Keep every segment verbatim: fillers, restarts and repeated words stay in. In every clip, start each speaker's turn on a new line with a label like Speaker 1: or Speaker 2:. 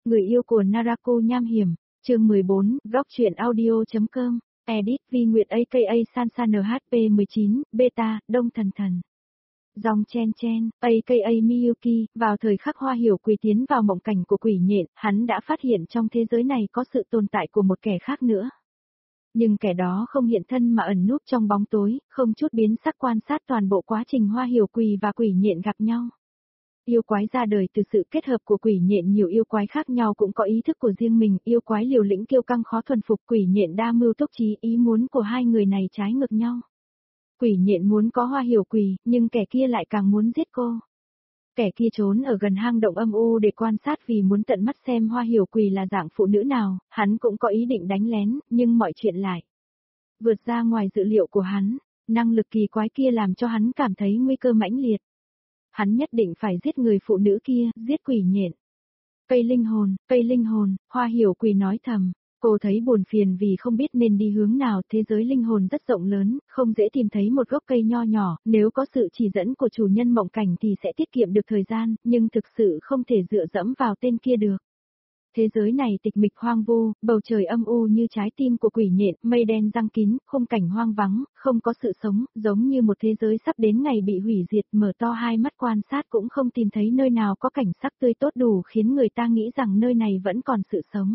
Speaker 1: Người yêu của Narako nham hiểm, chương mười bốn, blog truyện audio.com, edit Vi Nguyệt aka Sansa en hát pê mười chín, beta, Đông Thần Thần. Dòng chen chen, aka Miyuki, vào thời khắc Hoa Hiểu Quỳ tiến vào mộng cảnh của quỷ nhện, hắn đã phát hiện trong thế giới này có sự tồn tại của một kẻ khác nữa. Nhưng kẻ đó không hiện thân mà ẩn núp trong bóng tối, không chút biến sắc quan sát toàn bộ quá trình Hoa Hiểu Quỳ và quỷ nhện gặp nhau. Yêu quái ra đời từ sự kết hợp của quỷ nhện, nhiều yêu quái khác nhau cũng có ý thức của riêng mình, yêu quái liều lĩnh kiêu căng khó thuần phục, quỷ nhện đa mưu túc trí, ý muốn của hai người này trái ngược nhau. Quỷ nhện muốn có Hoa Hiểu Quỳ, nhưng kẻ kia lại càng muốn giết cô. Kẻ kia trốn ở gần hang động âm u để quan sát vì muốn tận mắt xem Hoa Hiểu Quỳ là dạng phụ nữ nào, hắn cũng có ý định đánh lén, nhưng mọi chuyện lại vượt ra ngoài dự liệu của hắn, năng lực kỳ quái kia làm cho hắn cảm thấy nguy cơ mãnh liệt. Hắn nhất định phải giết người phụ nữ kia, giết quỷ nhện. Cây linh hồn, cây linh hồn, Hoa Hiểu Quỳ nói thầm. Cô thấy buồn phiền vì không biết nên đi hướng nào, thế giới linh hồn rất rộng lớn, không dễ tìm thấy một gốc cây nho nhỏ, nếu có sự chỉ dẫn của chủ nhân mộng cảnh thì sẽ tiết kiệm được thời gian, nhưng thực sự không thể dựa dẫm vào tên kia được. Thế giới này tịch mịch hoang vu, bầu trời âm u như trái tim của quỷ nhện, mây đen giăng kín, khung cảnh hoang vắng, không có sự sống, giống như một thế giới sắp đến ngày bị hủy diệt, mở to hai mắt quan sát cũng không tìm thấy nơi nào có cảnh sắc tươi tốt đủ khiến người ta nghĩ rằng nơi này vẫn còn sự sống.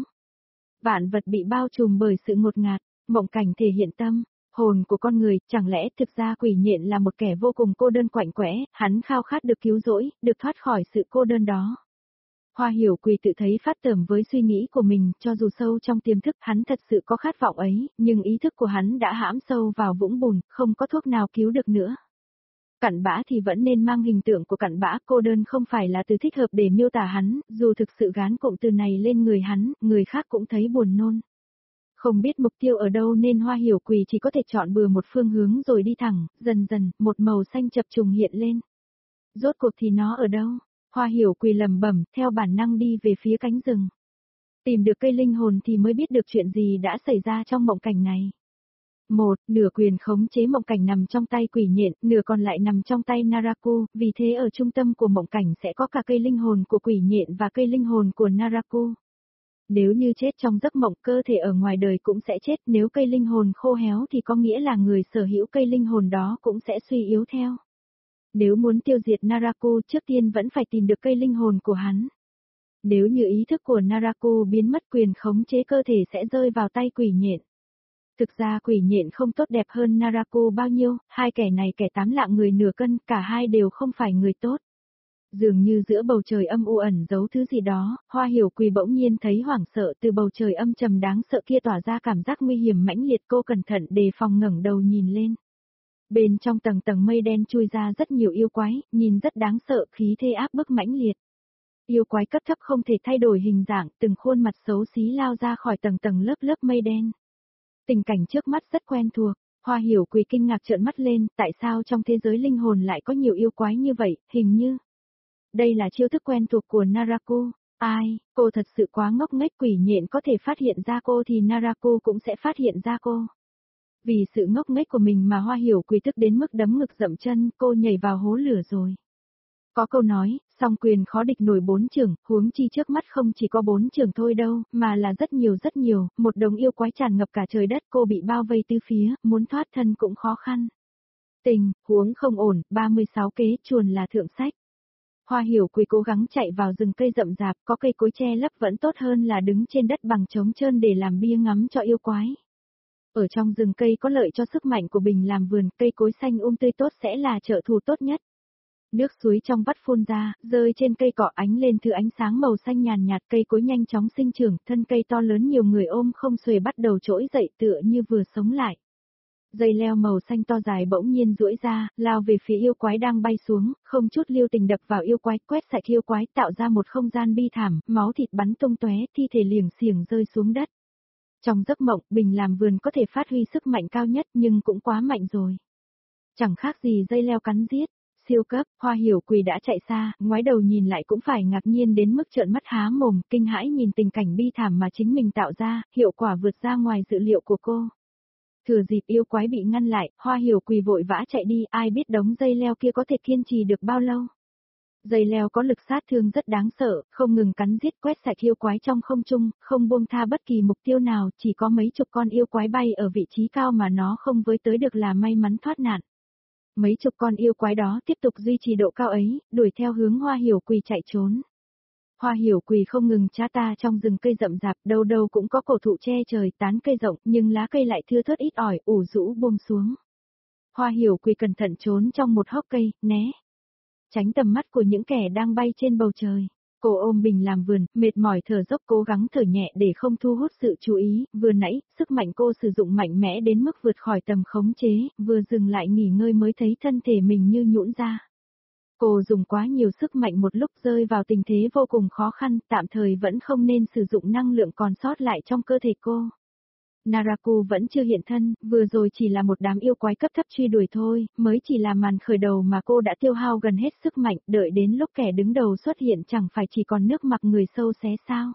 Speaker 1: Vạn vật bị bao trùm bởi sự ngột ngạt, mộng cảnh thể hiện tâm, hồn của con người, chẳng lẽ thực ra quỷ nhện là một kẻ vô cùng cô đơn quạnh quẽ, hắn khao khát được cứu rỗi, được thoát khỏi sự cô đơn đó. Hoa Hiểu Quỳ tự thấy phát tởm với suy nghĩ của mình, cho dù sâu trong tiềm thức hắn thật sự có khát vọng ấy, nhưng ý thức của hắn đã hãm sâu vào vũng bùn, không có thuốc nào cứu được nữa. Cặn bã thì vẫn nên mang hình tượng của cặn bã, cô đơn không phải là từ thích hợp để miêu tả hắn, dù thực sự gán cụm từ này lên người hắn, người khác cũng thấy buồn nôn. Không biết mục tiêu ở đâu nên Hoa Hiểu Quỳ chỉ có thể chọn bừa một phương hướng rồi đi thẳng, dần dần, một màu xanh chập trùng hiện lên. Rốt cuộc thì nó ở đâu? Hoa Hiểu Quỳ lẩm bẩm, theo bản năng đi về phía cánh rừng. Tìm được cây linh hồn thì mới biết được chuyện gì đã xảy ra trong mộng cảnh này. Một, nửa quyền khống chế mộng cảnh nằm trong tay quỷ nhện, nửa còn lại nằm trong tay Naraku, vì thế ở trung tâm của mộng cảnh sẽ có cả cây linh hồn của quỷ nhện và cây linh hồn của Naraku. Nếu như chết trong giấc mộng, cơ thể ở ngoài đời cũng sẽ chết, nếu cây linh hồn khô héo thì có nghĩa là người sở hữu cây linh hồn đó cũng sẽ suy yếu theo. Nếu muốn tiêu diệt Naraku, trước tiên vẫn phải tìm được cây linh hồn của hắn. Nếu như ý thức của Naraku biến mất, quyền khống chế cơ thể sẽ rơi vào tay quỷ nhện. Thực ra quỷ nhện không tốt đẹp hơn Naraku bao nhiêu, hai kẻ này kẻ tám lạng người nửa cân, cả hai đều không phải người tốt. Dường như giữa bầu trời âm u ẩn giấu thứ gì đó, Hoa Hiểu Quỳ bỗng nhiên thấy hoảng sợ, từ bầu trời âm trầm đáng sợ kia tỏa ra cảm giác nguy hiểm mãnh liệt, cô cẩn thận đề phòng ngẩng đầu nhìn lên. Bên trong tầng tầng mây đen chui ra rất nhiều yêu quái, nhìn rất đáng sợ, khí thế áp bức mãnh liệt. Yêu quái cấp thấp không thể thay đổi hình dạng, từng khuôn mặt xấu xí lao ra khỏi tầng tầng lớp lớp mây đen. Tình cảnh trước mắt rất quen thuộc, Hoa Hiểu Quỳ kinh ngạc trợn mắt lên, tại sao trong thế giới linh hồn lại có nhiều yêu quái như vậy, hình như đây là chiêu thức quen thuộc của Naraku. Ai, cô thật sự quá ngốc nghếch, quỷ nhện có thể phát hiện ra cô thì Naraku cũng sẽ phát hiện ra cô. Vì sự ngốc nghếch của mình mà Hoa Hiểu Quỳ tức đến mức đấm ngực dậm chân, cô nhảy vào hố lửa rồi. Có câu nói, song quyền khó địch nổi bốn chưởng, huống chi trước mắt không chỉ có bốn chưởng thôi đâu, mà là rất nhiều rất nhiều, một đống yêu quái tràn ngập cả trời đất, cô bị bao vây tứ phía, muốn thoát thân cũng khó khăn. Tình, huống không ổn, ba mươi sáu kế, chuồn là thượng sách. Hoa Hiểu Quỳ cố gắng chạy vào rừng cây rậm rạp, có cây cối che lấp vẫn tốt hơn là đứng trên đất bằng trống trơn để làm bia ngắm cho yêu quái. Ở trong rừng cây có lợi cho sức mạnh của bình làm vườn, cây cối xanh um tươi tốt sẽ là trợ thủ tốt nhất. Nước suối trong vắt phun ra, rơi trên cây cỏ ánh lên thứ ánh sáng màu xanh nhàn nhạt, cây cối nhanh chóng sinh trưởng, thân cây to lớn nhiều người ôm không xuề bắt đầu trỗi dậy tựa như vừa sống lại. Dây leo màu xanh to dài bỗng nhiên duỗi ra, lao về phía yêu quái đang bay xuống, không chút lưu tình đập vào yêu quái, quét sạch yêu quái, tạo ra một không gian bi thảm, máu thịt bắn tung tóe, thi thể liềng xiềng rơi xuống đất. Trong giấc mộng, bình làm vườn có thể phát huy sức mạnh cao nhất nhưng cũng quá mạnh rồi. Chẳng khác gì dây leo cắn giết. Siêu cấp, Hoa Hiểu Quỳ đã chạy xa, ngoái đầu nhìn lại cũng phải ngạc nhiên đến mức trợn mắt há mồm, kinh hãi nhìn tình cảnh bi thảm mà chính mình tạo ra, hiệu quả vượt ra ngoài dự liệu của cô. Thừa dịp yêu quái bị ngăn lại, Hoa Hiểu Quỳ vội vã chạy đi, ai biết đống dây leo kia có thể kiên trì được bao lâu. Dây leo có lực sát thương rất đáng sợ, không ngừng cắn giết quét sạch yêu quái trong không trung, không buông tha bất kỳ mục tiêu nào, chỉ có mấy chục con yêu quái bay ở vị trí cao mà nó không với tới được là may mắn thoát nạn. Mấy chục con yêu quái đó tiếp tục duy trì độ cao ấy, đuổi theo hướng Hoa Hiểu Quỳ chạy trốn. Hoa Hiểu Quỳ không ngừng chá ta trong rừng cây rậm rạp, đâu đâu cũng có cổ thụ che trời, tán cây rộng, nhưng lá cây lại thưa thớt ít ỏi, ủ rũ buông xuống. Hoa Hiểu Quỳ cẩn thận trốn trong một hốc cây, né tránh tầm mắt của những kẻ đang bay trên bầu trời. Cô ôm bình làm vườn, mệt mỏi thở dốc cố gắng thở nhẹ để không thu hút sự chú ý, vừa nãy, sức mạnh cô sử dụng mạnh mẽ đến mức vượt khỏi tầm khống chế, vừa dừng lại nghỉ ngơi mới thấy thân thể mình như nhũn ra. Cô dùng quá nhiều sức mạnh một lúc rơi vào tình thế vô cùng khó khăn, tạm thời vẫn không nên sử dụng năng lượng còn sót lại trong cơ thể cô. Naraku vẫn chưa hiện thân, vừa rồi chỉ là một đám yêu quái cấp thấp truy đuổi thôi, mới chỉ là màn khởi đầu mà cô đã tiêu hao gần hết sức mạnh, đợi đến lúc kẻ đứng đầu xuất hiện chẳng phải chỉ còn nước mặc người sâu xé sao.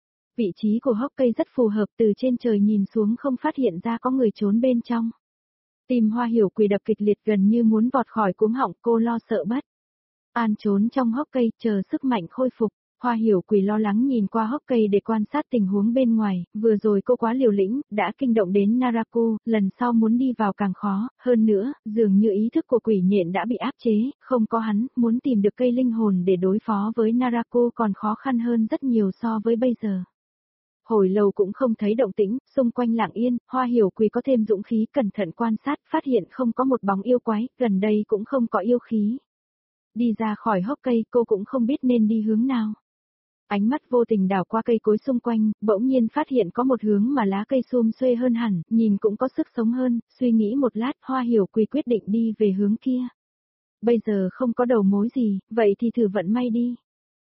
Speaker 1: Vị trí của hốc cây rất phù hợp, từ trên trời nhìn xuống không phát hiện ra có người trốn bên trong. Tim Hoa Hiểu Quỳ đập kịch liệt gần như muốn vọt khỏi cuống họng, cô lo sợ bất an trốn trong hốc cây, chờ sức mạnh khôi phục. Hoa Hiểu Quỳ lo lắng nhìn qua hốc cây để quan sát tình huống bên ngoài, vừa rồi cô quá liều lĩnh, đã kinh động đến Naraku, lần sau muốn đi vào càng khó, hơn nữa, dường như ý thức của quỷ nhện đã bị áp chế, không có hắn, muốn tìm được cây linh hồn để đối phó với Naraku còn khó khăn hơn rất nhiều so với bây giờ. Hồi lâu cũng không thấy động tĩnh, xung quanh lặng yên, Hoa Hiểu Quỳ có thêm dũng khí cẩn thận quan sát, phát hiện không có một bóng yêu quái, gần đây cũng không có yêu khí. Đi ra khỏi hốc cây cô cũng không biết nên đi hướng nào. Ánh mắt vô tình đảo qua cây cối xung quanh, bỗng nhiên phát hiện có một hướng mà lá cây sum xuê hơn hẳn, nhìn cũng có sức sống hơn, suy nghĩ một lát Hoa Hiểu Quỳ quyết định đi về hướng kia. Bây giờ không có đầu mối gì, vậy thì thử vận may đi.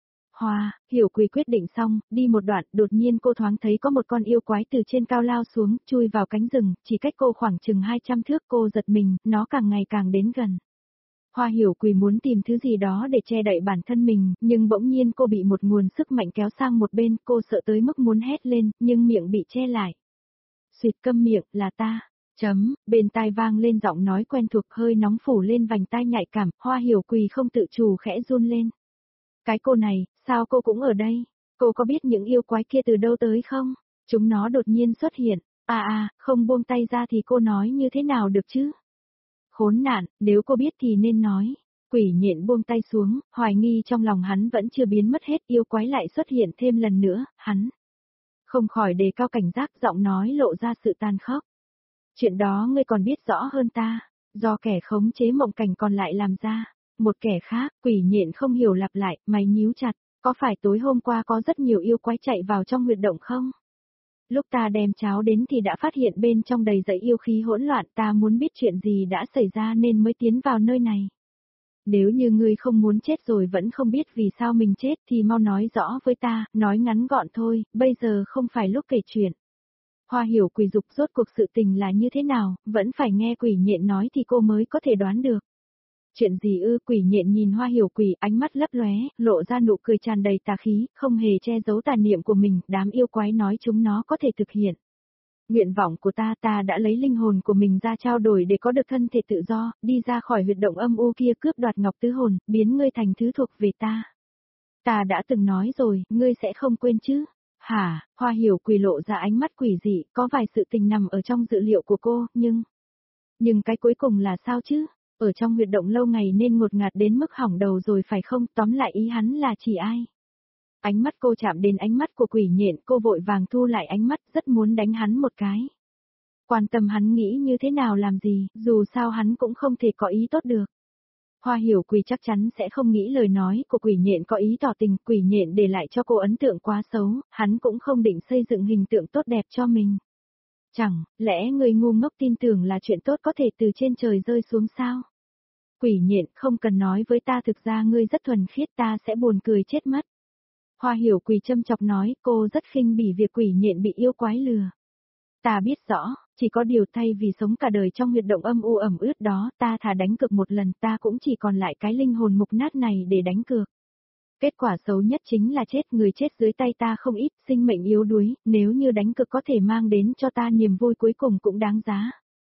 Speaker 1: Hoa, Hiểu Quỳ quyết định xong, đi một đoạn, đột nhiên cô thoáng thấy có một con yêu quái từ trên cao lao xuống, chui vào cánh rừng, chỉ cách cô khoảng chừng hai trăm thước, cô giật mình, nó càng ngày càng đến gần. Hoa Hiểu Quỳ muốn tìm thứ gì đó để che đậy bản thân mình, nhưng bỗng nhiên cô bị một nguồn sức mạnh kéo sang một bên, cô sợ tới mức muốn hét lên, nhưng miệng bị che lại. Xuyệt câm miệng, là ta. Chấm, bên tai vang lên giọng nói quen thuộc hơi nóng phủ lên vành tai nhạy cảm, Hoa Hiểu Quỳ không tự chủ khẽ run lên. Cái cô này, sao cô cũng ở đây? Cô có biết những yêu quái kia từ đâu tới không? Chúng nó đột nhiên xuất hiện, à à, không buông tay ra thì cô nói như thế nào được chứ? Khốn nạn, nếu cô biết thì nên nói. Quỷ nhện buông tay xuống, hoài nghi trong lòng hắn vẫn chưa biến mất hết, yêu quái lại xuất hiện thêm lần nữa, hắn không khỏi đề cao cảnh giác, giọng nói lộ ra sự tàn khốc. Chuyện đó ngươi còn biết rõ hơn ta, do kẻ khống chế mộng cảnh còn lại làm ra. Một kẻ khác, quỷ nhện không hiểu lặp lại, mày nhíu chặt, có phải tối hôm qua có rất nhiều yêu quái chạy vào trong huyệt động không? Lúc ta đem cháo đến thì đã phát hiện bên trong đầy dẫy yêu khí hỗn loạn, ta muốn biết chuyện gì đã xảy ra nên mới tiến vào nơi này. Nếu như ngươi không muốn chết rồi vẫn không biết vì sao mình chết thì mau nói rõ với ta, nói ngắn gọn thôi, bây giờ không phải lúc kể chuyện. Hoa Hiểu Quỳ dục rốt cuộc sự tình là như thế nào, vẫn phải nghe quỷ nhện nói thì cô mới có thể đoán được. Chuyện gì ư? Quỷ nhện nhìn Hoa Hiểu Quỳ, ánh mắt lấp lóe, lộ ra nụ cười tràn đầy tà khí, không hề che giấu tà niệm của mình, đám yêu quái nói chúng nó có thể thực hiện. Nguyện vọng của ta, ta đã lấy linh hồn của mình ra trao đổi để có được thân thể tự do, đi ra khỏi huyệt động âm u kia cướp đoạt ngọc tứ hồn, biến ngươi thành thứ thuộc về ta. Ta đã từng nói rồi, ngươi sẽ không quên chứ? Hả? Hoa Hiểu Quỳ lộ ra ánh mắt quỷ dị, có vài sự tình nằm ở trong dự liệu của cô, nhưng... Nhưng cái cuối cùng là sao chứ? Ở trong huyệt động lâu ngày nên ngột ngạt đến mức hỏng đầu rồi phải không? Tóm lại ý hắn là chỉ ai? Ánh mắt cô chạm đến ánh mắt của quỷ nhện, cô vội vàng thu lại ánh mắt, rất muốn đánh hắn một cái. Quan tâm hắn nghĩ như thế nào làm gì, dù sao hắn cũng không thể có ý tốt được. Hoa Hiểu Quỳ chắc chắn sẽ không nghĩ lời nói của quỷ nhện có ý tỏ tình, quỷ nhện để lại cho cô ấn tượng quá xấu, hắn cũng không định xây dựng hình tượng tốt đẹp cho mình. Chẳng lẽ người ngu ngốc tin tưởng là chuyện tốt có thể từ trên trời rơi xuống sao? Quỷ nhện, không cần nói với ta, thực ra ngươi rất thuần khiết, ta sẽ buồn cười chết mất. Hoa Hiểu Quỳ châm chọc nói, cô rất khinh bỉ việc quỷ nhện bị yêu quái lừa. Ta biết rõ, chỉ có điều thay vì sống cả đời trong huyệt động âm u ẩm ướt đó, ta thà đánh cược một lần, ta cũng chỉ còn lại cái linh hồn mục nát này để đánh cược. Kết quả xấu nhất chính là chết, người chết dưới tay ta không ít, sinh mệnh yếu đuối, nếu như đánh cược có thể mang đến cho ta niềm vui cuối cùng cũng đáng giá.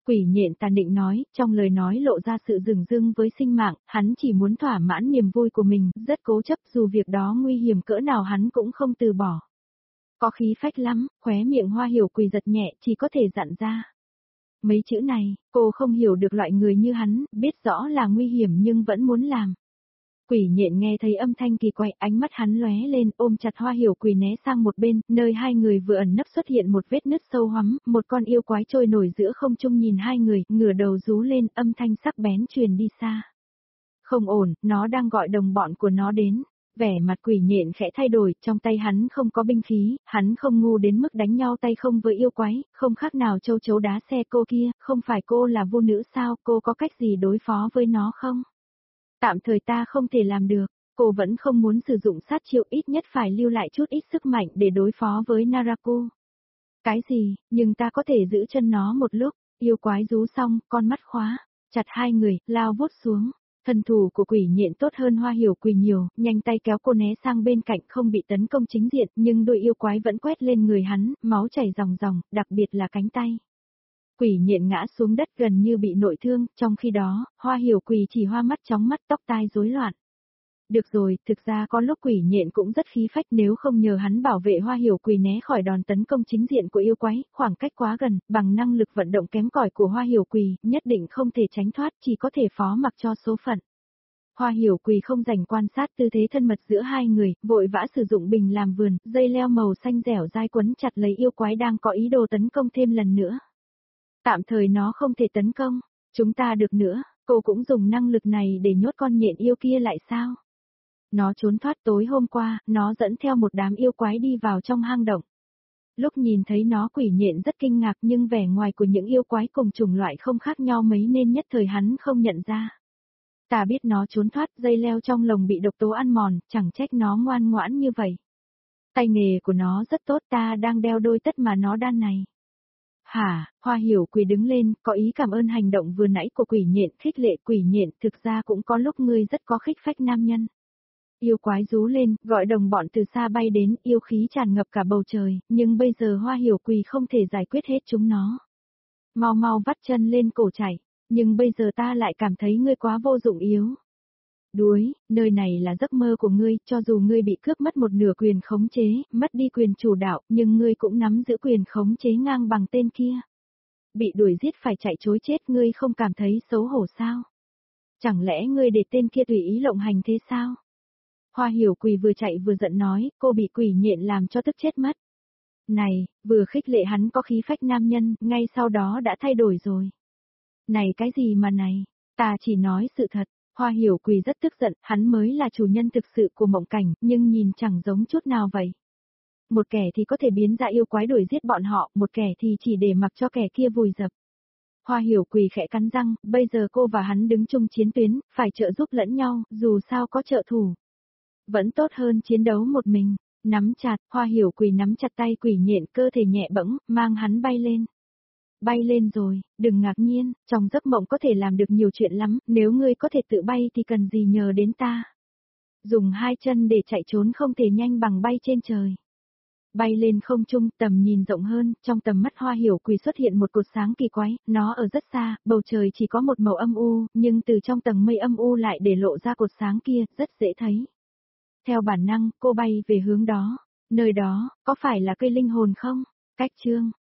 Speaker 1: Quỷ nhện tàn định nói, trong lời nói lộ ra sự dửng dưng với sinh mạng, hắn chỉ muốn thỏa mãn niềm vui của mình, rất cố chấp dù việc đó nguy hiểm cỡ nào hắn cũng không từ bỏ. Có khí phách lắm, khóe miệng Hoa Hiểu Quỳ giật nhẹ, chỉ có thể dặn ra. Mấy chữ này, cô không hiểu được loại người như hắn, biết rõ là nguy hiểm nhưng vẫn muốn làm. Quỷ nhện nghe thấy âm thanh kỳ quái, ánh mắt hắn lóe lên, ôm chặt Hoa Hiểu Quỳ né sang một bên, nơi hai người vừa ẩn nấp xuất hiện một vết nứt sâu hoắm, một con yêu quái trôi nổi giữa không trung nhìn hai người, ngửa đầu rú lên, âm thanh sắc bén truyền đi xa. Không ổn, nó đang gọi đồng bọn của nó đến. Vẻ mặt quỷ nhện khẽ thay đổi, trong tay hắn không có binh khí, hắn không ngu đến mức đánh nhau tay không với yêu quái, không khác nào châu chấu đá xe cô kia, không phải cô là vô nữ sao, cô có cách gì đối phó với nó không? Tạm thời ta không thể làm được, cô vẫn không muốn sử dụng sát chiêu, ít nhất phải lưu lại chút ít sức mạnh để đối phó với Naraku. Cái gì, nhưng ta có thể giữ chân nó một lúc, yêu quái rú xong, con mắt khóa, chặt hai người, lao vút xuống. Thần thủ của quỷ nhện tốt hơn Hoa Hiểu Quỳ nhiều, nhanh tay kéo cô né sang bên cạnh không bị tấn công chính diện, nhưng đôi yêu quái vẫn quét lên người hắn, máu chảy ròng ròng, đặc biệt là cánh tay. Quỷ nhện ngã xuống đất gần như bị nội thương, trong khi đó, Hoa Hiểu Quỳ chỉ hoa mắt chóng mắt, tóc tai rối loạn. Được rồi, thực ra có lúc quỷ nhện cũng rất khí phách, nếu không nhờ hắn bảo vệ Hoa Hiểu Quỳ né khỏi đòn tấn công chính diện của yêu quái, khoảng cách quá gần, bằng năng lực vận động kém cỏi của Hoa Hiểu Quỳ, nhất định không thể tránh thoát, chỉ có thể phó mặc cho số phận. Hoa Hiểu Quỳ không dành quan sát tư thế thân mật giữa hai người, vội vã sử dụng bình làm vườn, dây leo màu xanh dẻo dai quấn chặt lấy yêu quái đang có ý đồ tấn công thêm lần nữa. Tạm thời nó không thể tấn công, chúng ta được nữa, cô cũng dùng năng lực này để nhốt con nhện yêu kia lại sao? Nó trốn thoát tối hôm qua, nó dẫn theo một đám yêu quái đi vào trong hang động. Lúc nhìn thấy nó quỷ nhện rất kinh ngạc nhưng vẻ ngoài của những yêu quái cùng chủng loại không khác nhau mấy nên nhất thời hắn không nhận ra. Ta biết nó trốn thoát, dây leo trong lồng bị độc tố ăn mòn, chẳng trách nó ngoan ngoãn như vậy. Tay nghề của nó rất tốt, ta đang đeo đôi tất mà nó đan này. Hả, Hoa Hiểu Quỳ đứng lên, có ý cảm ơn hành động vừa nãy của quỷ nhện, khích lệ quỷ nhện, thực ra cũng có lúc ngươi rất có khích phách nam nhân. Yêu quái rú lên, gọi đồng bọn từ xa bay đến, yêu khí tràn ngập cả bầu trời, nhưng bây giờ Hoa Hiểu Quỳ không thể giải quyết hết chúng nó. Mau mau vắt chân lên cổ chạy, nhưng bây giờ ta lại cảm thấy ngươi quá vô dụng yếu. Đuối, nơi này là giấc mơ của ngươi, cho dù ngươi bị cướp mất một nửa quyền khống chế, mất đi quyền chủ đạo, nhưng ngươi cũng nắm giữ quyền khống chế ngang bằng tên kia. Bị đuổi giết phải chạy trối chết, ngươi không cảm thấy xấu hổ sao? Chẳng lẽ ngươi để tên kia tùy ý lộng hành thế sao? Hoa Hiểu Quỳ vừa chạy vừa giận nói, cô bị quỷ nhện làm cho tức chết mất. Này, vừa khích lệ hắn có khí phách nam nhân, ngay sau đó đã thay đổi rồi. Này cái gì mà này, ta chỉ nói sự thật. Hoa Hiểu Quỳ rất tức giận, hắn mới là chủ nhân thực sự của mộng cảnh, nhưng nhìn chẳng giống chút nào vậy. Một kẻ thì có thể biến ra yêu quái đuổi giết bọn họ, một kẻ thì chỉ để mặc cho kẻ kia vùi dập. Hoa Hiểu Quỳ khẽ cắn răng, bây giờ cô và hắn đứng chung chiến tuyến, phải trợ giúp lẫn nhau, dù sao có trợ thủ. Vẫn tốt hơn chiến đấu một mình. Nắm chặt, Hoa Hiểu Quỳ nắm chặt tay quỷ nhện, cơ thể nhẹ bẫng, mang hắn bay lên. Bay lên rồi, đừng ngạc nhiên, trong giấc mộng có thể làm được nhiều chuyện lắm, nếu ngươi có thể tự bay thì cần gì nhờ đến ta. Dùng hai chân để chạy trốn không thể nhanh bằng bay trên trời. Bay lên không trung, tầm nhìn rộng hơn, trong tầm mắt Hoa Hiểu Quỳ xuất hiện một cột sáng kỳ quái, nó ở rất xa, bầu trời chỉ có một màu âm u, nhưng từ trong tầng mây âm u lại để lộ ra cột sáng kia, rất dễ thấy. Theo bản năng, cô bay về hướng đó. Nơi đó, có phải là cây linh hồn không? Cách chương